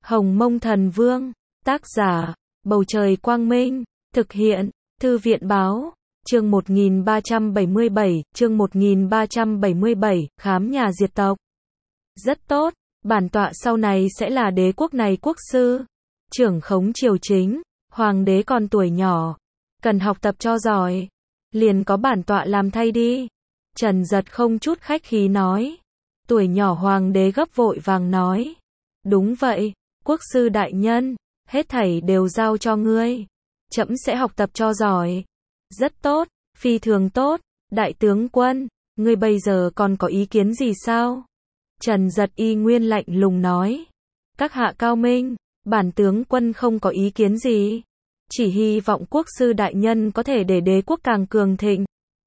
Hồng Mông Thần Vương, tác giả, Bầu Trời Quang Minh, thực hiện, Thư viện Báo, chương 1377, khám nhà diệt tộc. Rất tốt, bản tọa sau này sẽ là đế quốc này quốc sư, trưởng khống triều chính, hoàng đế còn tuổi nhỏ, cần học tập cho giỏi, liền có bản tọa làm thay đi. Trần Giật không chút khách khí nói. Tuổi nhỏ hoàng đế gấp vội vàng nói. Đúng vậy, quốc sư đại nhân, hết thảy đều giao cho ngươi. Trẫm sẽ học tập cho giỏi. Rất tốt, phi thường tốt, đại tướng quân, ngươi bây giờ còn có ý kiến gì sao? Trần Giật y nguyên lạnh lùng nói. Các hạ cao minh, bản tướng quân không có ý kiến gì. Chỉ hy vọng quốc sư đại nhân có thể để đế quốc càng cường thịnh.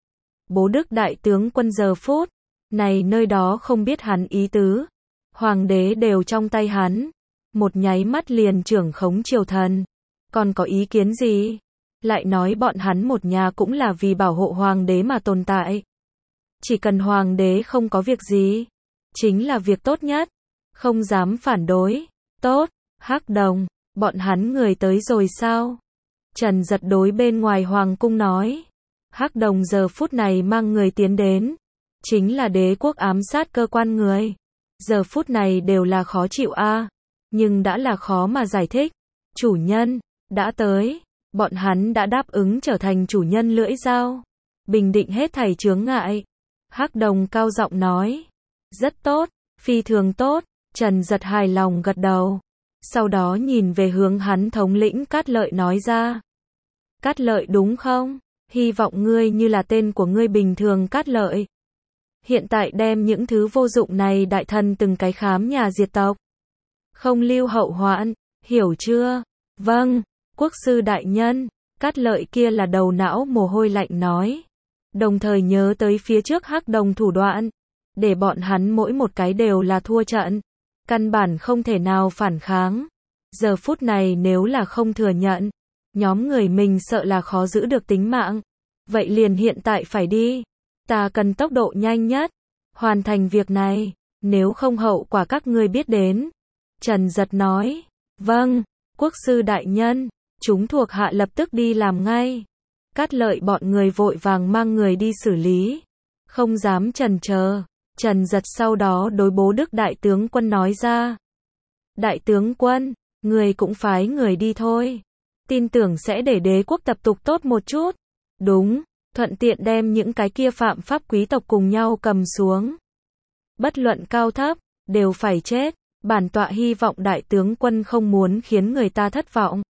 Bố Đức đại tướng quân giờ phút này nơi đó không biết hắn ý tứ. Hoàng đế đều trong tay hắn. Một nháy mắt liền trưởng khống triều thần. Còn có ý kiến gì? Lại nói bọn hắn một nhà cũng là vì bảo hộ hoàng đế mà tồn tại. Chỉ cần hoàng đế không có việc gì, chính là việc tốt nhất. Không dám phản đối. Tốt, Hắc Đồng, bọn hắn người tới rồi sao? Trần Giật đối bên ngoài hoàng cung nói. Hắc Đồng giờ phút này mang người tiến đến. Chính là đế quốc ám sát cơ quan người. Giờ phút này đều là khó chịu a, nhưng đã là khó mà giải thích. Chủ nhân, đã tới. Bọn hắn đã đáp ứng trở thành chủ nhân lưỡi dao. Bình định hết thảy chướng ngại. Hắc Đồng cao giọng nói. Rất tốt, phi thường tốt. Trần Giật hài lòng gật đầu. Sau đó nhìn về hướng hắn thống lĩnh Cát Lợi nói ra. Cát Lợi đúng không? Hy vọng ngươi như là tên của ngươi bình thường Cát Lợi. Hiện tại đem những thứ vô dụng này đại thần từng cái khám nhà diệt tộc. Không lưu hậu hoạn, hiểu chưa? Vâng, quốc sư đại nhân. Cát Lợi kia là đầu não mồ hôi lạnh nói. Đồng thời nhớ tới phía trước Hắc Đồng thủ đoạn. Để bọn hắn mỗi một cái đều là thua trận. Căn bản không thể nào phản kháng. Giờ phút này nếu là không thừa nhận, nhóm người mình sợ là khó giữ được tính mạng. Vậy liền hiện tại phải đi. Ta cần tốc độ nhanh nhất. Hoàn thành việc này. Nếu không hậu quả các ngươi biết đến. Trần Giật nói. Vâng, quốc sư đại nhân. Chúng thuộc hạ lập tức đi làm ngay. Cát Lợi bọn người vội vàng mang người đi xử lý. Không dám chần chờ. Trần Giật sau đó đối Bố Đức đại tướng quân nói ra. Đại tướng quân, người cũng phái người đi thôi. Tin tưởng sẽ để đế quốc tập tục tốt một chút. Đúng, thuận tiện đem những cái kia phạm pháp quý tộc cùng nhau cầm xuống. Bất luận cao thấp, đều phải chết. Bản tọa hy vọng đại tướng quân không muốn khiến người ta thất vọng.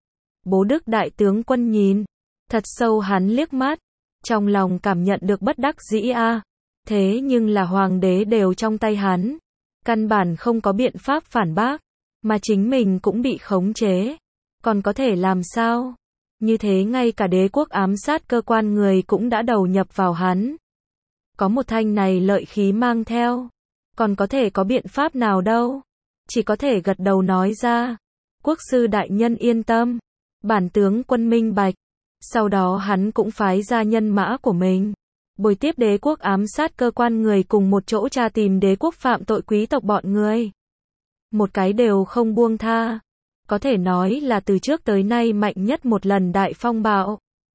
Bố Đức đại tướng quân nhìn thật sâu hắn liếc mắt. Trong lòng cảm nhận được bất đắc dĩ a. Thế nhưng là hoàng đế đều trong tay hắn. Căn bản không có biện pháp phản bác. Mà chính mình cũng bị khống chế. Còn có thể làm sao? Như thế ngay cả đế quốc ám sát cơ quan người cũng đã đầu nhập vào hắn. Có một thanh này lợi khí mang theo. Còn có thể có biện pháp nào đâu. Chỉ có thể gật đầu nói ra. Quốc sư đại nhân yên tâm. Bản tướng quân minh bạch. Sau đó hắn cũng phái ra nhân mã của mình. Bồi tiếp đế quốc ám sát cơ quan người cùng một chỗ tra tìm đế quốc phạm tội quý tộc bọn người. Một cái đều không buông tha. Có thể nói là từ trước tới nay mạnh nhất một lần đại phong bạo.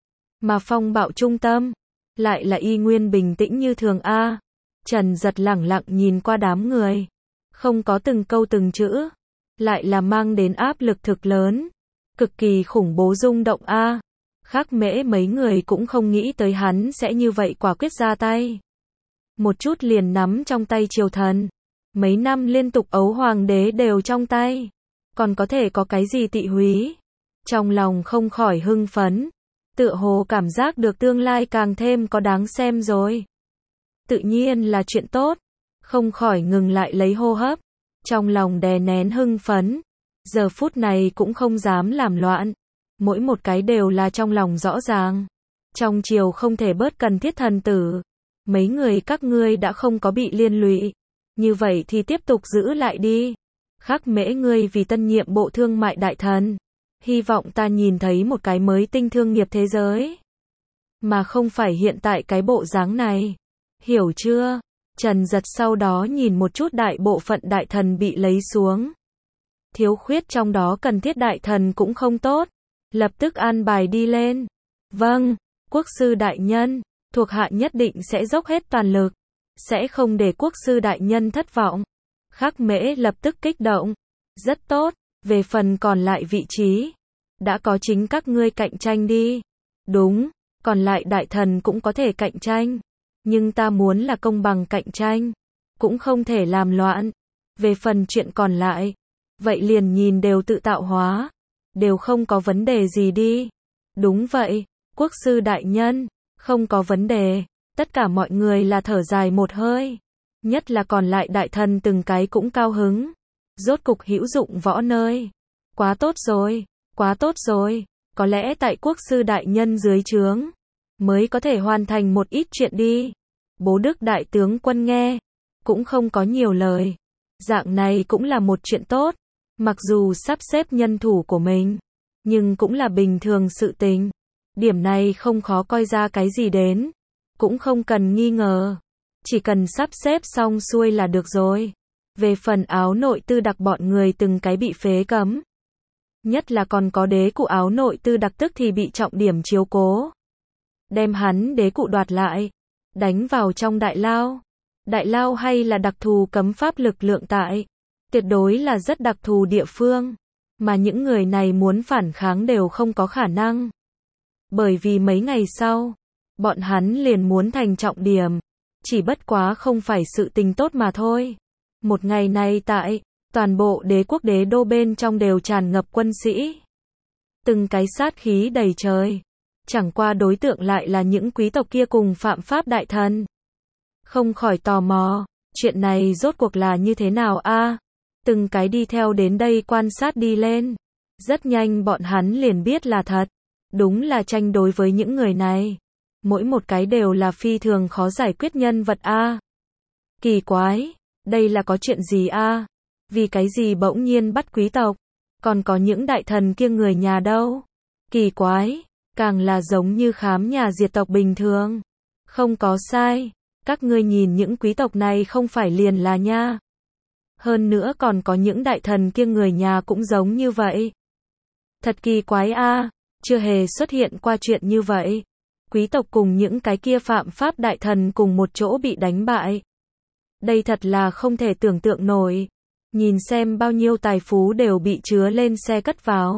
Mà phong bạo trung tâm, lại là y nguyên bình tĩnh như thường a. Trần Giật lẳng lặng nhìn qua đám người. Không có từng câu từng chữ. Lại là mang đến áp lực thực lớn. Cực kỳ khủng bố rung động a. Khắc Mễ mấy người cũng không nghĩ tới hắn sẽ như vậy quả quyết ra tay. Một chút liền nắm trong tay triều thần. Mấy năm liên tục ấu hoàng đế đều trong tay. Còn có thể có cái gì tị húy. Trong lòng không khỏi hưng phấn. Tựa hồ cảm giác được tương lai càng thêm có đáng xem rồi. Tự nhiên là chuyện tốt. Không khỏi ngừng lại lấy hô hấp. Trong lòng đè nén hưng phấn. Giờ phút này cũng không dám làm loạn. Mỗi một cái đều là trong lòng rõ ràng. Trong triều không thể bớt cần thiết thần tử. Mấy người các ngươi đã không có bị liên lụy. Như vậy thì tiếp tục giữ lại đi. Khắc Mễ ngươi vì tân nhiệm bộ thương mại đại thần. Hy vọng ta nhìn thấy một cái mới tinh thương nghiệp thế giới. Mà không phải hiện tại cái bộ dáng này. Hiểu chưa? Trần Giật sau đó nhìn một chút đại bộ phận đại thần bị lấy xuống. thiếu khuyết trong đó cần thiết đại thần cũng không tốt. Lập tức an bài đi lên. Vâng, quốc sư đại nhân, thuộc hạ nhất định sẽ dốc hết toàn lực. Sẽ không để quốc sư đại nhân thất vọng. Khắc Mễ lập tức kích động. Rất tốt, về phần còn lại vị trí. Đã có chính các ngươi cạnh tranh đi. Đúng, còn lại đại thần cũng có thể cạnh tranh. Nhưng ta muốn là công bằng cạnh tranh. Cũng không thể làm loạn. Về phần chuyện còn lại. Vậy liền nhìn đều tự tạo hóa. Đều không có vấn đề gì đi. Đúng vậy, quốc sư đại nhân. Không có vấn đề. Tất cả mọi người là thở dài một hơi. Nhất là còn lại đại thần từng cái cũng cao hứng. Rốt cục hữu dụng võ nơi. Quá tốt rồi, quá tốt rồi. Có lẽ tại quốc sư đại nhân dưới trướng mới có thể hoàn thành một ít chuyện đi. Bố Đức đại tướng quân nghe cũng không có nhiều lời. Dạng này cũng là một chuyện tốt. Mặc dù sắp xếp nhân thủ của mình, nhưng cũng là bình thường sự tình. Điểm này không khó coi ra cái gì đến. Cũng không cần nghi ngờ. Chỉ cần sắp xếp xong xuôi là được rồi. Về phần áo nội tư đặc bọn người từng cái bị phế cấm. Nhất là còn có đế cụ áo nội tư đặc tức thì bị trọng điểm chiếu cố. Đem hắn đế cụ đoạt lại. Đánh vào trong đại lao. Đại lao hay là đặc thù cấm pháp lực lượng tại. Tuyệt đối là rất đặc thù địa phương. Mà những người này muốn phản kháng đều không có khả năng. Bởi vì mấy ngày sau, bọn hắn liền muốn thành trọng điểm. Chỉ bất quá không phải sự tình tốt mà thôi. Một ngày này tại toàn bộ đế quốc đế đô bên trong đều tràn ngập quân sĩ. Từng cái sát khí đầy trời. Chẳng qua đối tượng lại là những quý tộc kia cùng phạm pháp đại thần. Không khỏi tò mò, chuyện này rốt cuộc là như thế nào a? Từng cái đi theo đến đây quan sát đi lên. Rất nhanh bọn hắn liền biết là thật. Đúng là tranh đối với những người này. Mỗi một cái đều là phi thường khó giải quyết nhân vật a. Kỳ quái, đây là có chuyện gì a? Vì cái gì bỗng nhiên bắt quý tộc? Còn có những đại thần kia người nhà đâu? Kỳ quái, càng là giống như khám nhà diệt tộc bình thường. Không có sai, các ngươi nhìn những quý tộc này không phải liền là nha. Hơn nữa còn có những đại thần kia người nhà cũng giống như vậy. Thật kỳ quái a, chưa hề xuất hiện qua chuyện như vậy. Quý tộc cùng những cái kia phạm pháp đại thần cùng một chỗ bị đánh bại. Đây thật là không thể tưởng tượng nổi. Nhìn xem bao nhiêu tài phú đều bị chứa lên xe cất vào.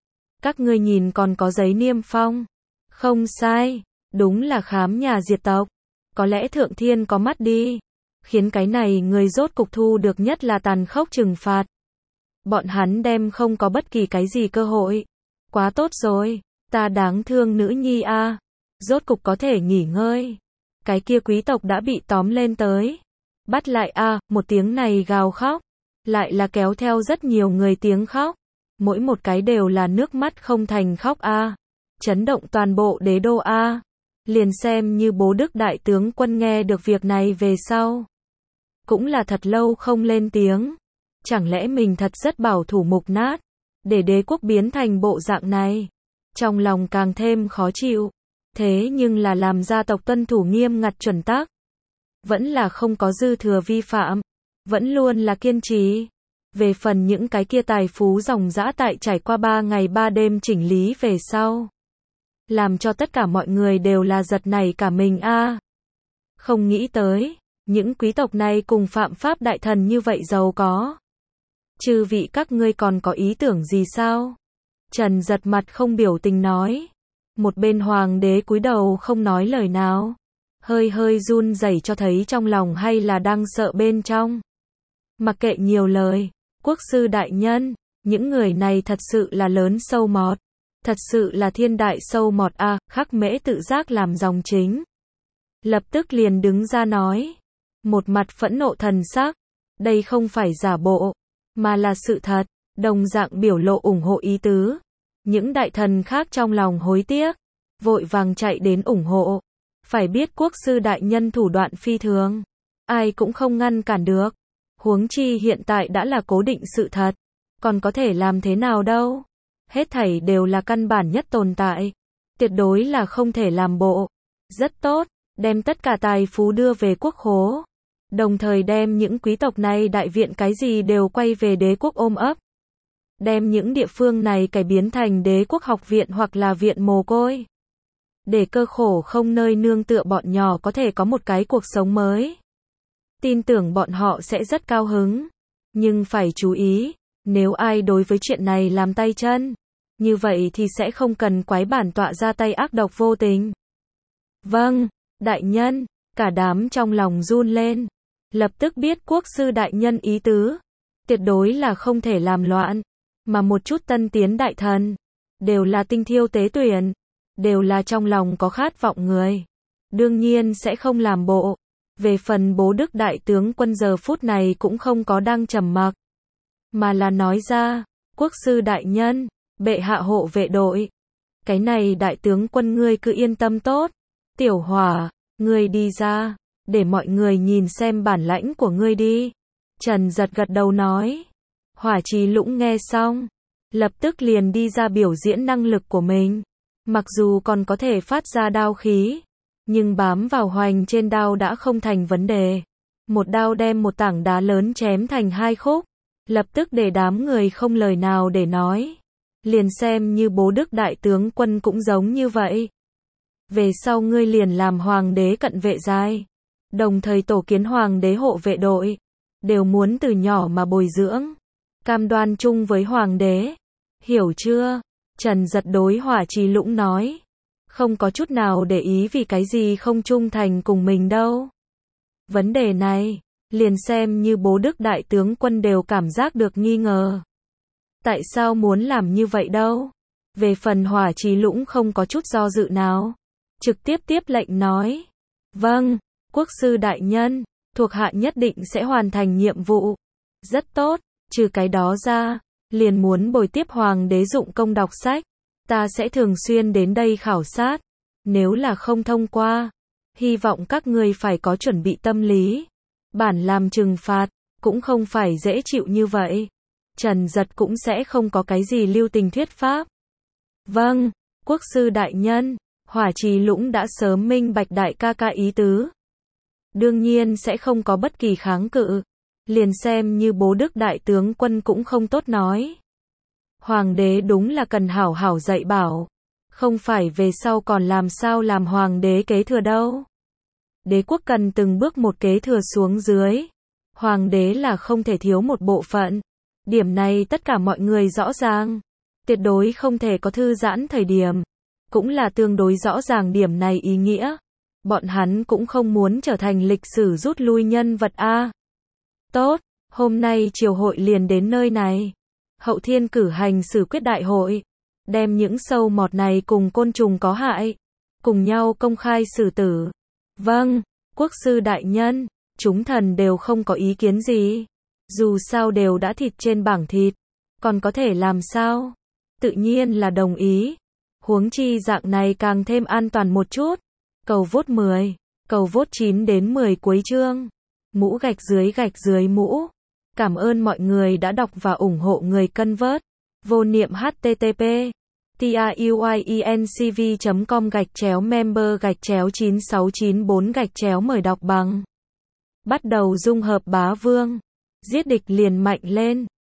Các ngươi nhìn còn có giấy niêm phong. Không sai, đúng là khám nhà diệt tộc. Có lẽ thượng thiên có mắt đi. Khiến cái này người rốt cục thu được nhất là tàn khốc trừng phạt. Bọn hắn đem không có bất kỳ cái gì cơ hội. Quá tốt rồi, ta đáng thương nữ nhi a. Rốt cục có thể nghỉ ngơi. Cái kia quý tộc đã bị tóm lên tới. Bắt lại a, một tiếng này gào khóc. Lại là kéo theo rất nhiều người tiếng khóc. Mỗi một cái đều là nước mắt không thành khóc a. Chấn động toàn bộ đế đô a. Liền xem như bố Đức đại tướng quân nghe được việc này về sau. Cũng là thật lâu không lên tiếng. Chẳng lẽ mình thật rất bảo thủ mục nát. Để đế quốc biến thành bộ dạng này. Trong lòng càng thêm khó chịu. Thế nhưng là làm gia tộc tuân thủ nghiêm ngặt chuẩn tắc. Vẫn là không có dư thừa vi phạm. Vẫn luôn là kiên trì. Về phần những cái kia tài phú ròng rã tại trải qua 3 ngày 3 đêm chỉnh lý về sau. Làm cho tất cả mọi người đều là giật nảy cả mình a. Không nghĩ tới, những quý tộc này cùng phạm pháp đại thần như vậy giàu có. Chư vị các ngươi còn có ý tưởng gì sao? Trần giật mặt không biểu tình nói. Một bên hoàng đế cúi đầu không nói lời nào. Hơi hơi run rẩy cho thấy trong lòng hay là đang sợ bên trong. Mặc kệ nhiều lời, quốc sư đại nhân, những người này thật sự là lớn sâu mọt. Thật sự là thiên đại sâu mọt a. Khắc Mễ tự giác làm dòng chính. Lập tức liền đứng ra nói. Một mặt phẫn nộ thần sắc. Đây không phải giả bộ, mà là sự thật. Đồng dạng biểu lộ ủng hộ ý tứ. Những đại thần khác trong lòng hối tiếc. Vội vàng chạy đến ủng hộ. Phải biết quốc sư đại nhân thủ đoạn phi thường. Ai cũng không ngăn cản được. Huống chi hiện tại đã là cố định sự thật. Còn có thể làm thế nào đâu. Hết thảy đều là căn bản nhất tồn tại. Tuyệt đối là không thể làm bộ. Rất tốt, đem tất cả tài phú đưa về quốc khố. Đồng thời đem những quý tộc này đại viện cái gì đều quay về đế quốc ôm ấp. đem những địa phương này cải biến thành đế quốc học viện hoặc là viện mồ côi. Để cơ khổ không nơi nương tựa bọn nhỏ có thể có một cái cuộc sống mới. Tin tưởng bọn họ sẽ rất cao hứng. Nhưng phải chú ý, nếu ai đối với chuyện này làm tay chân, như vậy thì sẽ không cần quái bản tọa ra tay ác độc vô tình. Vâng, đại nhân, cả đám trong lòng run lên. Lập tức biết quốc sư đại nhân ý tứ. Tuyệt đối là không thể làm loạn. Mà một chút tân tiến đại thần, đều là tinh thiêu tế tuyển, đều là trong lòng có khát vọng người. Đương nhiên sẽ không làm bộ. Về phần Bố Đức đại tướng quân giờ phút này cũng không có đang trầm mặc, mà là nói ra, quốc sư đại nhân, bệ hạ hộ vệ đội. Cái này đại tướng quân ngươi cứ yên tâm tốt. Tiểu Hỏa, ngươi đi ra, để mọi người nhìn xem bản lãnh của ngươi đi. Trần Giật gật đầu nói. Hỏa Trì Lũng nghe xong, lập tức liền đi ra biểu diễn năng lực của mình. Mặc dù còn có thể phát ra đao khí, nhưng bám vào hoành trên đao đã không thành vấn đề. Một đao đem một tảng đá lớn chém thành hai khúc, lập tức để đám người không lời nào để nói. Liền xem như Bố Đức đại tướng quân cũng giống như vậy. Về sau ngươi liền làm hoàng đế cận vệ giai, đồng thời tổ kiến hoàng đế hộ vệ đội, đều muốn từ nhỏ mà bồi dưỡng, cam đoan chung với hoàng đế. Hiểu chưa? Trần Giật đối Hỏa Trì Lũng nói. Không có chút nào để ý vì cái gì không trung thành cùng mình đâu. Vấn đề này, liền xem như Bố Đức đại tướng quân đều cảm giác được nghi ngờ. Tại sao muốn làm như vậy đâu? Về phần Hỏa Trì Lũng không có chút do dự nào, trực tiếp tiếp lệnh nói. Vâng, quốc sư đại nhân, thuộc hạ nhất định sẽ hoàn thành nhiệm vụ. Rất tốt, trừ cái đó ra, liền muốn bồi tiếp hoàng đế dụng công đọc sách. Ta sẽ thường xuyên đến đây khảo sát. Nếu là không thông qua, hy vọng các ngươi phải có chuẩn bị tâm lý. Bản làm trừng phạt, cũng không phải dễ chịu như vậy. Trần Giật cũng sẽ không có cái gì lưu tình thuyết pháp. Vâng, quốc sư đại nhân, Hỏa Trì Lũng đã sớm minh bạch đại ca ca ý tứ. Đương nhiên sẽ không có bất kỳ kháng cự. Liền xem như Bố Đức đại tướng quân cũng không tốt nói. Hoàng đế đúng là cần hảo hảo dạy bảo. Không phải về sau còn làm sao làm hoàng đế kế thừa đâu. Đế quốc cần từng bước một kế thừa xuống dưới. Hoàng đế là không thể thiếu một bộ phận. Điểm này tất cả mọi người rõ ràng. Tuyệt đối không thể có thư giãn thời điểm. Cũng là tương đối rõ ràng điểm này ý nghĩa. Bọn hắn cũng không muốn trở thành lịch sử rút lui nhân vật A. Tốt, hôm nay triều hội liền đến nơi này. Hậu thiên cử hành xử quyết đại hội. Đem những sâu mọt này cùng côn trùng có hại, cùng nhau công khai xử tử. Vâng, quốc sư đại nhân, chúng thần đều không có ý kiến gì. Dù sao đều đã thịt trên bảng thịt, còn có thể làm sao? Tự nhiên là đồng ý. Huống chi dạng này càng thêm an toàn một chút. Cầu vote 10, cầu vote 9 đến 10 cuối chương. Mũ gạch dưới mũ. Cảm ơn mọi người đã đọc và ủng hộ người cân vớt. Vô niệm http truyencv.com/member/9694 mời đọc bằng. Bắt đầu dung hợp bá vương. Giết địch liền mạnh lên.